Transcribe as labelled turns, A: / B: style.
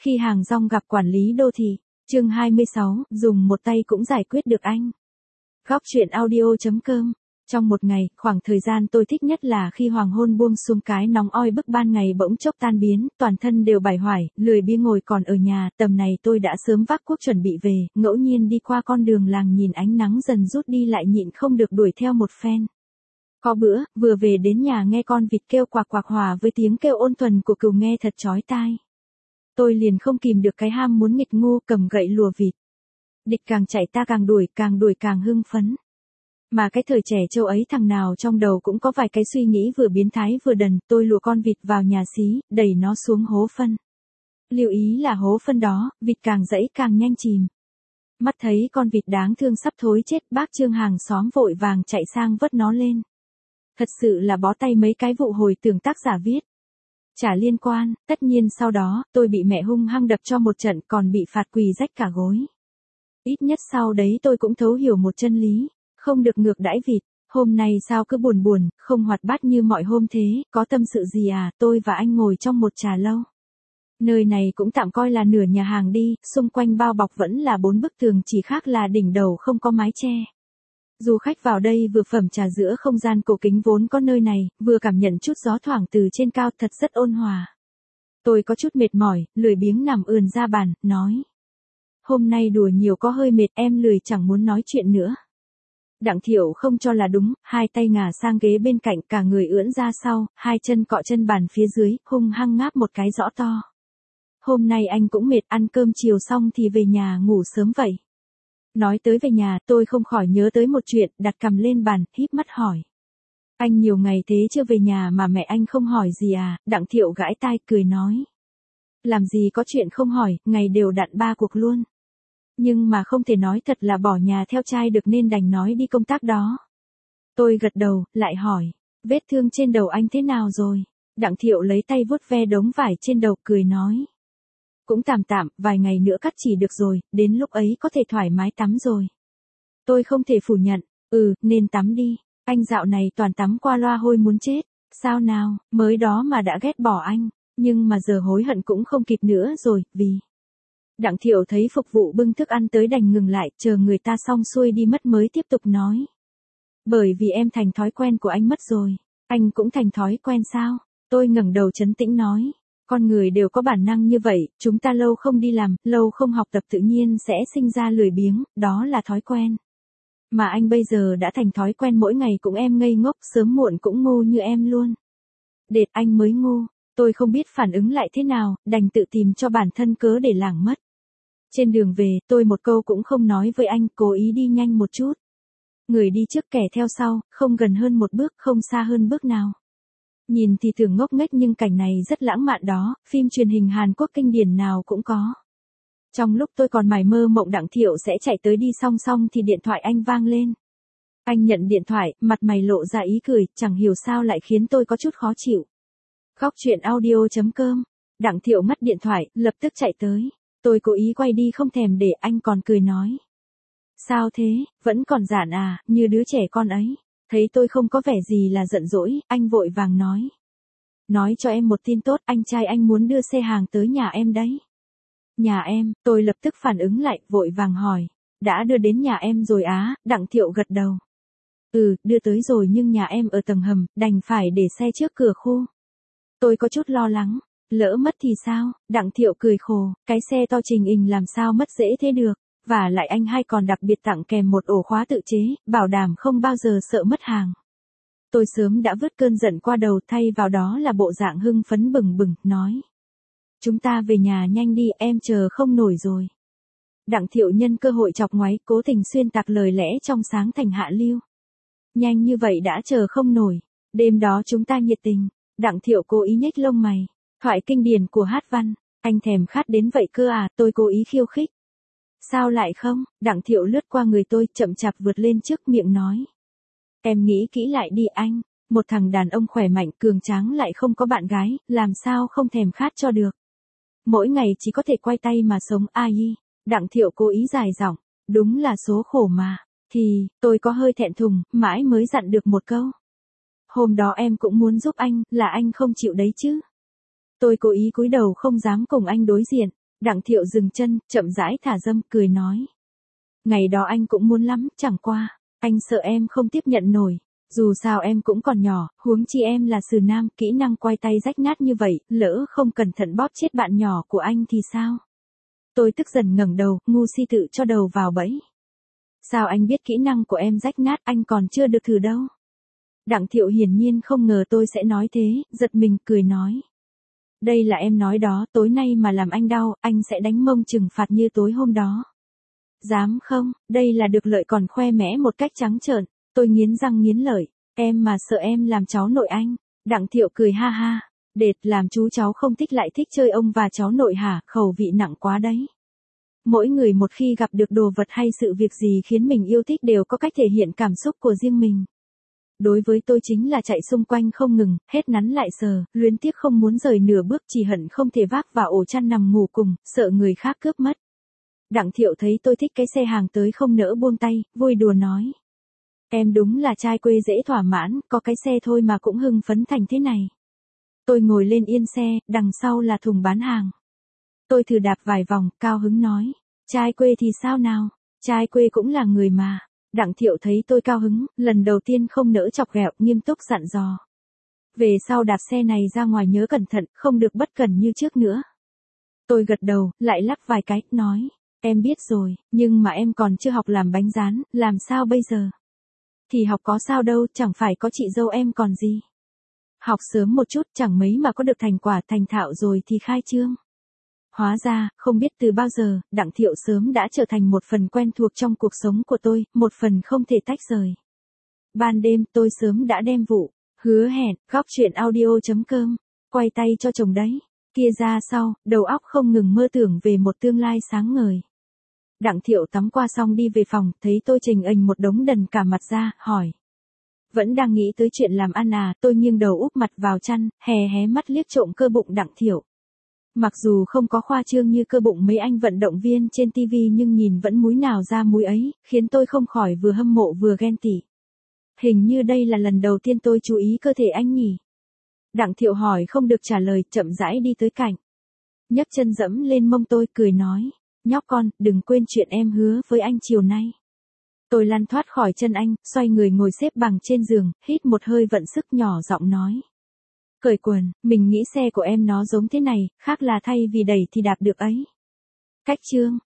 A: Khi hàng rong gặp quản lý đô thị, chương 26, dùng một tay cũng giải quyết được anh. Góc chuyện audio.com. Trong một ngày, khoảng thời gian tôi thích nhất là khi hoàng hôn buông xuống, cái nóng oi bức ban ngày bỗng chốc tan biến, toàn thân đều bải hoải, lười biếng ngồi còn ở nhà. Tầm này tôi đã sớm vác cuốc chuẩn bị về, ngẫu nhiên đi qua con đường làng nhìn ánh nắng dần rút đi lại nhịn không được đuổi theo một phen. Có bữa, vừa về đến nhà nghe con vịt kêu quạc quạc hòa với tiếng kêu ôn thuần của cừu nghe thật chói tai. Tôi liền không kìm được cái ham muốn nghịch ngu, cầm gậy lùa vịt. Địch càng chạy ta càng đuổi càng hưng phấn. Mà cái thời trẻ trâu ấy thằng nào trong đầu cũng có vài cái suy nghĩ vừa biến thái vừa đần. Tôi lùa con vịt vào nhà xí, đẩy nó xuống hố phân. Lưu ý là hố phân đó, vịt càng dẫy càng nhanh chìm. Mắt thấy con vịt đáng thương sắp thối chết, bác Trương hàng xóm vội vàng chạy sang vớt nó lên. Thật sự là bó tay mấy cái vụ hồi tưởng tác giả viết. Chả liên quan, tất nhiên sau đó, tôi bị mẹ hung hăng đập cho một trận, còn bị phạt quỳ rách cả gối. Ít nhất sau đấy tôi cũng thấu hiểu một chân lý, không được ngược đãi vịt. Hôm nay sao cứ buồn buồn, không hoạt bát như mọi hôm thế, có tâm sự gì à? Tôi và anh ngồi trong một trà lâu. Nơi này cũng tạm coi là nửa nhà hàng đi, xung quanh bao bọc vẫn là 4 bức tường, chỉ khác là đỉnh đầu không có mái che. Du khách vào đây vừa phẩm trà giữa không gian cổ kính vốn có nơi này, vừa cảm nhận chút gió thoảng từ trên cao, thật rất ôn hòa. Tôi có chút mệt mỏi, lười biếng nằm ườn ra bàn, nói. Hôm nay đùa nhiều có hơi mệt, em lười chẳng muốn nói chuyện nữa. Đặng Thiệu không cho là đúng, hai tay ngả sang ghế bên cạnh, cả người ưỡn ra sau, hai chân cọ chân bàn phía dưới, hung hăng ngáp một cái rõ to. Hôm nay anh cũng mệt, ăn cơm chiều xong thì về nhà ngủ sớm vậy. Nói tới về nhà, tôi không khỏi nhớ tới một chuyện, đặt cằm lên bàn, híp mắt hỏi. Anh nhiều ngày thế chưa về nhà mà mẹ anh không hỏi gì à? Đặng Thiệu gãi tai cười nói. Làm gì có chuyện không hỏi, ngày đều đặn 3 cuộc luôn. Nhưng mà không thể nói thật là bỏ nhà theo trai được nên đành nói đi công tác đó. Tôi gật đầu, lại hỏi. Vết thương trên đầu anh thế nào rồi? Đặng Thiệu lấy tay vuốt ve đống vải trên đầu, cười nói. Cũng tạm tạm, vài ngày nữa cắt chỉ được rồi, đến lúc ấy có thể thoải mái tắm rồi. Tôi không thể phủ nhận, nên tắm đi, anh dạo này toàn tắm qua loa hôi muốn chết, sao nào, mới đó mà đã ghét bỏ anh, nhưng mà giờ hối hận cũng không kịp nữa rồi, vì... Đặng Thiệu thấy phục vụ bưng thức ăn tới đành ngừng lại, chờ người ta xong xuôi đi mất mới tiếp tục nói. Bởi vì em thành thói quen của anh mất rồi, anh cũng thành thói quen sao? Tôi ngẩng đầu trấn tĩnh nói. Con người đều có bản năng như vậy, chúng ta lâu không đi làm, lâu không học tập tự nhiên sẽ sinh ra lười biếng, đó là thói quen. Mà anh bây giờ đã thành thói quen mỗi ngày cũng em ngây ngốc, sớm muộn cũng ngu như em luôn. Đệt anh mới ngu, tôi không biết phản ứng lại thế nào, đành tự tìm cho bản thân cớ để lảng mất. Trên đường về, tôi một câu cũng không nói với anh, cố ý đi nhanh một chút. Người đi trước kẻ theo sau, không gần hơn một bước, không xa hơn bước nào. Nhìn thì tưởng ngốc nghếch nhưng cảnh này rất lãng mạn đó, phim truyền hình Hàn Quốc kinh điển nào cũng có. Trong lúc tôi còn mải mơ mộng Đặng Thiệu sẽ chạy tới đi song song thì điện thoại anh vang lên. Anh nhận điện thoại, mặt mày lộ ra ý cười, chẳng hiểu sao lại khiến tôi có chút khó chịu. Góc chuyện audio.com. Đặng Thiệu ngắt điện thoại, lập tức chạy tới. Tôi cố ý quay đi không thèm để, anh còn cười nói. Sao thế, vẫn còn giản à, như đứa trẻ con ấy. Thấy tôi không có vẻ gì là giận dỗi, anh vội vàng nói. Nói cho em một tin tốt, anh trai anh muốn đưa xe hàng tới nhà em đấy. Nhà em, tôi lập tức phản ứng lại, vội vàng hỏi. Đã đưa đến nhà em rồi á? Đặng Thiệu gật đầu. Đưa tới rồi nhưng nhà em ở tầng hầm, đành phải để xe trước cửa khu. Tôi có chút lo lắng. Lỡ mất thì sao? Đặng Thiệu cười khổ, cái xe to trình hình làm sao mất dễ thế được. Và lại anh hai còn đặc biệt tặng kèm một ổ khóa tự chế, bảo đảm không bao giờ sợ mất hàng. Tôi sớm đã vứt cơn giận qua đầu, thay vào đó là bộ dạng hưng phấn bừng bừng, nói. Chúng ta về nhà nhanh đi, em chờ không nổi rồi. Đặng Thiệu nhân cơ hội chọc ngoáy, cố tình xuyên tạc lời lẽ trong sáng thành hạ lưu. Nhanh như vậy đã chờ không nổi. Đêm đó chúng ta nhiệt tình. Đặng Thiệu cố ý nhếch lông mày. Thoại kinh điển của hát văn. Anh thèm khát đến vậy cơ à? Tôi cố ý khiêu khích. Sao lại không? Đặng Thiệu lướt qua người tôi, chậm chạp vượt lên trước miệng nói. Em nghĩ kỹ lại đi anh. Một thằng đàn ông khỏe mạnh cường tráng lại không có bạn gái, làm sao không thèm khát cho được. Mỗi ngày chỉ có thể quay tay mà sống ai. Đặng Thiệu cố ý dài giọng. Đúng là số khổ mà. Thì, tôi có hơi thẹn thùng, mãi mới dặn được một câu. Hôm đó em cũng muốn giúp anh, là anh không chịu đấy chứ. Tôi cố ý cúi đầu không dám cùng anh đối diện. Đặng Thiệu dừng chân, chậm rãi thả dâm, cười nói. Ngày đó anh cũng muốn lắm, chẳng qua, anh sợ em không tiếp nhận nổi. Dù sao em cũng còn nhỏ, huống chi em là xử nam, kỹ năng quay tay rách nát như vậy, lỡ không cẩn thận bóp chết bạn nhỏ của anh thì sao? Tôi tức giận ngẩng đầu, ngu si tự cho đầu vào bẫy. Sao anh biết kỹ năng của em rách nát, anh còn chưa được thử đâu. Đặng Thiệu hiển nhiên không ngờ tôi sẽ nói thế, giật mình cười nói. Đây là em nói đó, tối nay mà làm anh đau, anh sẽ đánh mông trừng phạt như tối hôm đó. Dám không, đây là được lợi còn khoe mẽ một cách trắng trợn. Tôi nghiến răng nghiến lợi, em mà sợ em làm cháu nội anh. Đặng Thiệu cười ha ha, đệt làm chú cháu không thích lại thích chơi ông và cháu nội hả, khẩu vị nặng quá đấy. Mỗi người một khi gặp được đồ vật hay sự việc gì khiến mình yêu thích đều có cách thể hiện cảm xúc của riêng mình. Đối với tôi chính là chạy xung quanh không ngừng, hết nắn lại sờ, luyến tiếc không muốn rời nửa bước, chỉ hận không thể vác vào ổ chăn nằm ngủ cùng, sợ người khác cướp mất. Đặng Thiệu thấy tôi thích cái xe hàng tới không nỡ buông tay, vui đùa nói. Em đúng là trai quê dễ thỏa mãn, có cái xe thôi mà cũng hưng phấn thành thế này. Tôi ngồi lên yên xe, đằng sau là thùng bán hàng. Tôi thử đạp vài vòng, cao hứng nói. Trai quê thì sao nào, trai quê cũng là người mà. Đặng Thiệu thấy tôi cao hứng, lần đầu tiên không nỡ chọc ghẹo, nghiêm túc dặn dò. Về sau đạp xe này ra ngoài nhớ cẩn thận, không được bất cẩn như trước nữa. Tôi gật đầu, lại lắc vài cái, nói. Em biết rồi, nhưng mà em còn chưa học làm bánh rán, làm sao bây giờ? Thì học có sao đâu, chẳng phải có chị dâu em còn gì. Học sớm một chút, chẳng mấy mà có được thành quả thành thạo rồi thì khai trương. Hóa ra, không biết từ bao giờ, Đặng Thiệu sớm đã trở thành một phần quen thuộc trong cuộc sống của tôi, một phần không thể tách rời. Ban đêm, tôi sớm đã đem vụ, hứa hẹn, góc chuyện audio.com, quay tay cho chồng đấy. Kia ra sau, đầu óc không ngừng mơ tưởng về một tương lai sáng ngời. Đặng Thiệu tắm qua xong đi về phòng, thấy tôi trình ình một đống đần cả mặt ra, hỏi. Vẫn đang nghĩ tới chuyện làm ăn à, tôi nghiêng đầu úp mặt vào chăn, hé mắt liếc trộm cơ bụng Đặng Thiệu. Mặc dù không có khoa trương như cơ bụng mấy anh vận động viên trên TV nhưng nhìn vẫn múi nào ra múi ấy, khiến tôi không khỏi vừa hâm mộ vừa ghen tị. Hình như đây là lần đầu tiên tôi chú ý cơ thể anh nhỉ. Đặng Thiệu hỏi không được trả lời, chậm rãi đi tới cạnh. Nhấc chân dẫm lên mông tôi, cười nói. Nhóc con, đừng quên chuyện em hứa với anh chiều nay. Tôi lăn thoát khỏi chân anh, xoay người ngồi xếp bằng trên giường, hít một hơi vận sức nhỏ giọng nói. Cởi quần, mình nghĩ xe của em nó giống thế này, khác là thay vì đẩy thì đạp được ấy. Cách chương.